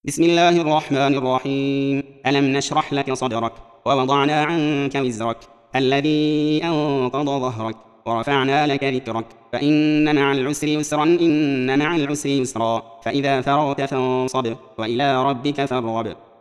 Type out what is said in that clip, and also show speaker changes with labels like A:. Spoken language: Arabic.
A: بسم الله الرحمن الرحيم. ألم نشرح لك صدرك ووضعنا عنك وزرك الذي أنقض ظهرك ورفعنا لك ذكرك فإن مع العسر يسرا إن مع العسر يسرا فإذا فرغت فانصب وإلى ربك فارغب.